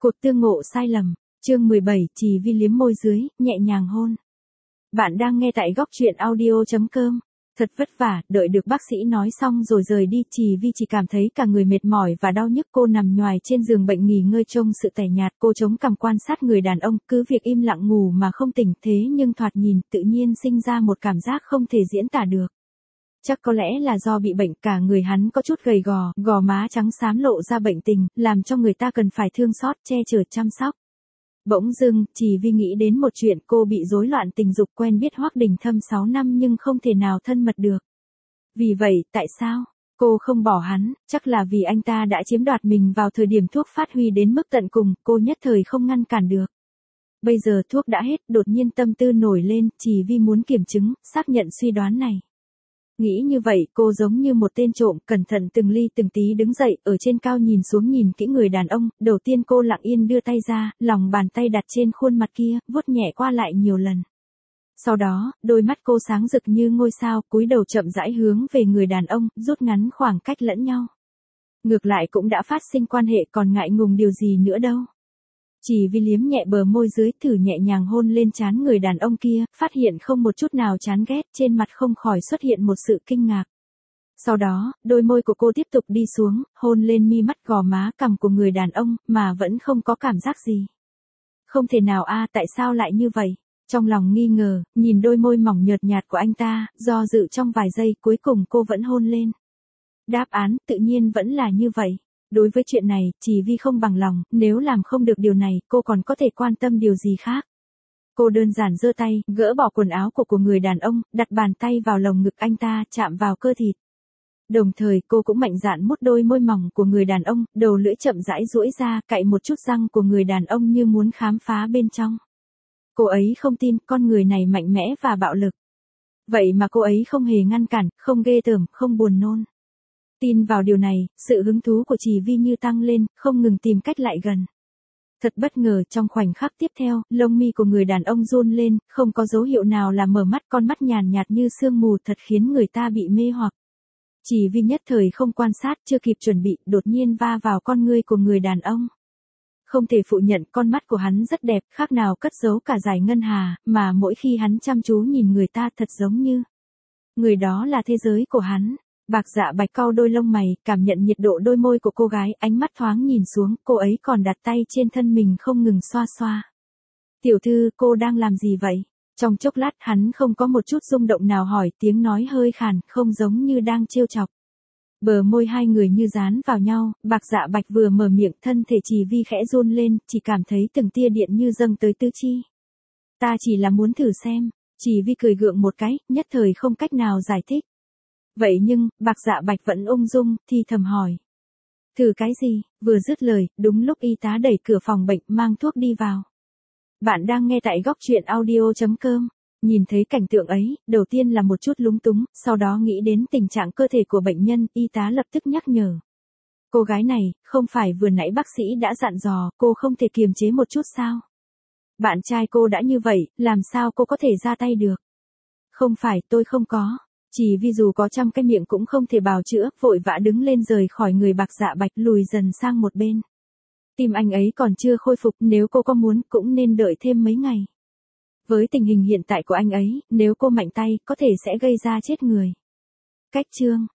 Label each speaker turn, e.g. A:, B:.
A: Cuộc tương ngộ sai lầm, chương 17, Trì Vi liếm môi dưới, nhẹ nhàng hôn. Bạn đang nghe tại góc truyện audio.com. Thật vất vả, đợi được bác sĩ nói xong rồi rời đi, Trì Vi chỉ cảm thấy cả người mệt mỏi và đau nhức. Cô nằm nhoài trên giường bệnh nghỉ ngơi trông sự tẻ nhạt. Cô chống cằm quan sát người đàn ông, cứ việc im lặng ngủ mà không tỉnh, thế nhưng thoạt nhìn tự nhiên sinh ra một cảm giác không thể diễn tả được. Chắc có lẽ là do bị bệnh, cả người hắn có chút gầy gò, gò má trắng xám lộ ra bệnh tình, làm cho người ta cần phải thương xót, che chở chăm sóc. Bỗng dưng, Trì Vi nghĩ đến một chuyện, cô bị rối loạn tình dục, quen biết Hoắc Đình Thâm 6 năm nhưng không thể nào thân mật được. Vì vậy, tại sao cô không bỏ hắn? Chắc là vì anh ta đã chiếm đoạt mình vào thời điểm thuốc phát huy đến mức tận cùng, cô nhất thời không ngăn cản được. Bây giờ thuốc đã hết, đột nhiên tâm tư nổi lên, Trì Vi muốn kiểm chứng, xác nhận suy đoán này. Nghĩ như vậy, cô giống như một tên trộm, cẩn thận từng ly từng tí đứng dậy, ở trên cao nhìn xuống nhìn kỹ người đàn ông. Đầu tiên cô lặng yên đưa tay ra, lòng bàn tay đặt trên khuôn mặt kia, vuốt nhẹ qua lại nhiều lần. Sau đó, đôi mắt cô sáng rực như ngôi sao, cúi đầu chậm rãi hướng về người đàn ông, rút ngắn khoảng cách lẫn nhau. Ngược lại cũng đã phát sinh quan hệ, còn ngại ngùng điều gì nữa đâu. Trì Vi liếm nhẹ bờ môi dưới, thử nhẹ nhàng hôn lên trán người đàn ông kia, phát hiện không một chút nào chán ghét, trên mặt không khỏi xuất hiện một sự kinh ngạc. Sau đó, đôi môi của cô tiếp tục đi xuống, hôn lên mi mắt, gò má, cằm của người đàn ông, mà vẫn không có cảm giác gì. Không thể nào a, tại sao lại như vậy? Trong lòng nghi ngờ, nhìn đôi môi mỏng nhợt nhạt của anh ta, do dự trong vài giây, cuối cùng cô vẫn hôn lên. Đáp án, tự nhiên vẫn là như vậy. Đối với chuyện này, Trì Vi không bằng lòng, nếu làm không được điều này, cô còn có thể quan tâm điều gì khác. Cô đơn giản giơ tay, gỡ bỏ quần áo của người đàn ông, đặt bàn tay vào lồng ngực anh ta, chạm vào cơ thịt. Đồng thời, cô cũng mạnh dạn mút đôi môi mỏng của người đàn ông, đầu lưỡi chậm rãi duỗi ra, cạy một chút răng của người đàn ông như muốn khám phá bên trong. Cô ấy không tin, con người này mạnh mẽ và bạo lực. Vậy mà cô ấy không hề ngăn cản, không ghê tởm, không buồn nôn. Tin vào điều này, sự hứng thú của Trì Vi như tăng lên, không ngừng tìm cách lại gần. Thật bất ngờ, trong khoảnh khắc tiếp theo, lông mi của người đàn ông run lên, không có dấu hiệu nào là mở mắt, con mắt nhàn nhạt như sương mù, thật khiến người ta bị mê hoặc. Trì Vi nhất thời không quan sát, chưa kịp chuẩn bị, đột nhiên va vào con ngươi của người đàn ông. Không thể phủ nhận, con mắt của hắn rất đẹp, khác nào cất giấu cả dải ngân hà, mà mỗi khi hắn chăm chú nhìn người ta thật giống như người đó là thế giới của hắn. Bạc Dạ Bạch cau đôi lông mày, cảm nhận nhiệt độ đôi môi của cô gái, ánh mắt thoáng nhìn xuống, cô ấy còn đặt tay trên thân mình không ngừng xoa xoa. Tiểu thư, cô đang làm gì vậy? Trong chốc lát hắn không có một chút rung động nào hỏi, tiếng nói hơi khàn, không giống như đang trêu chọc. Bờ môi hai người như dán vào nhau, Bạc Dạ Bạch vừa mở miệng, thân thể Trì Vi khẽ run lên, chỉ cảm thấy từng tia điện như dâng tới tứ chi. Ta chỉ là muốn thử xem. Trì Vi cười gượng một cái, nhất thời không cách nào giải thích. Vậy nhưng, Bạc Dạ Bạch vẫn ung dung, thì thầm hỏi. Thử cái gì? Vừa dứt lời, đúng lúc y tá đẩy cửa phòng bệnh, mang thuốc đi vào. Bạn đang nghe tại góc truyện audio.com. Nhìn thấy cảnh tượng ấy, đầu tiên là một chút lúng túng, sau đó nghĩ đến tình trạng cơ thể của bệnh nhân, y tá lập tức nhắc nhở. Cô gái này, không phải vừa nãy bác sĩ đã dặn dò, cô không thể kiềm chế một chút sao? Bạn trai cô đã như vậy, làm sao cô có thể ra tay được? Không phải, tôi không có. Trì Vi dù có trăm cái miệng cũng không thể bào chữa, vội vã đứng lên rời khỏi người Bạc Dạ Bạch, lùi dần sang một bên. Tim anh ấy còn chưa khôi phục, nếu cô có muốn, cũng nên đợi thêm mấy ngày. Với tình hình hiện tại của anh ấy, nếu cô mạnh tay, có thể sẽ gây ra chết người. Cách chương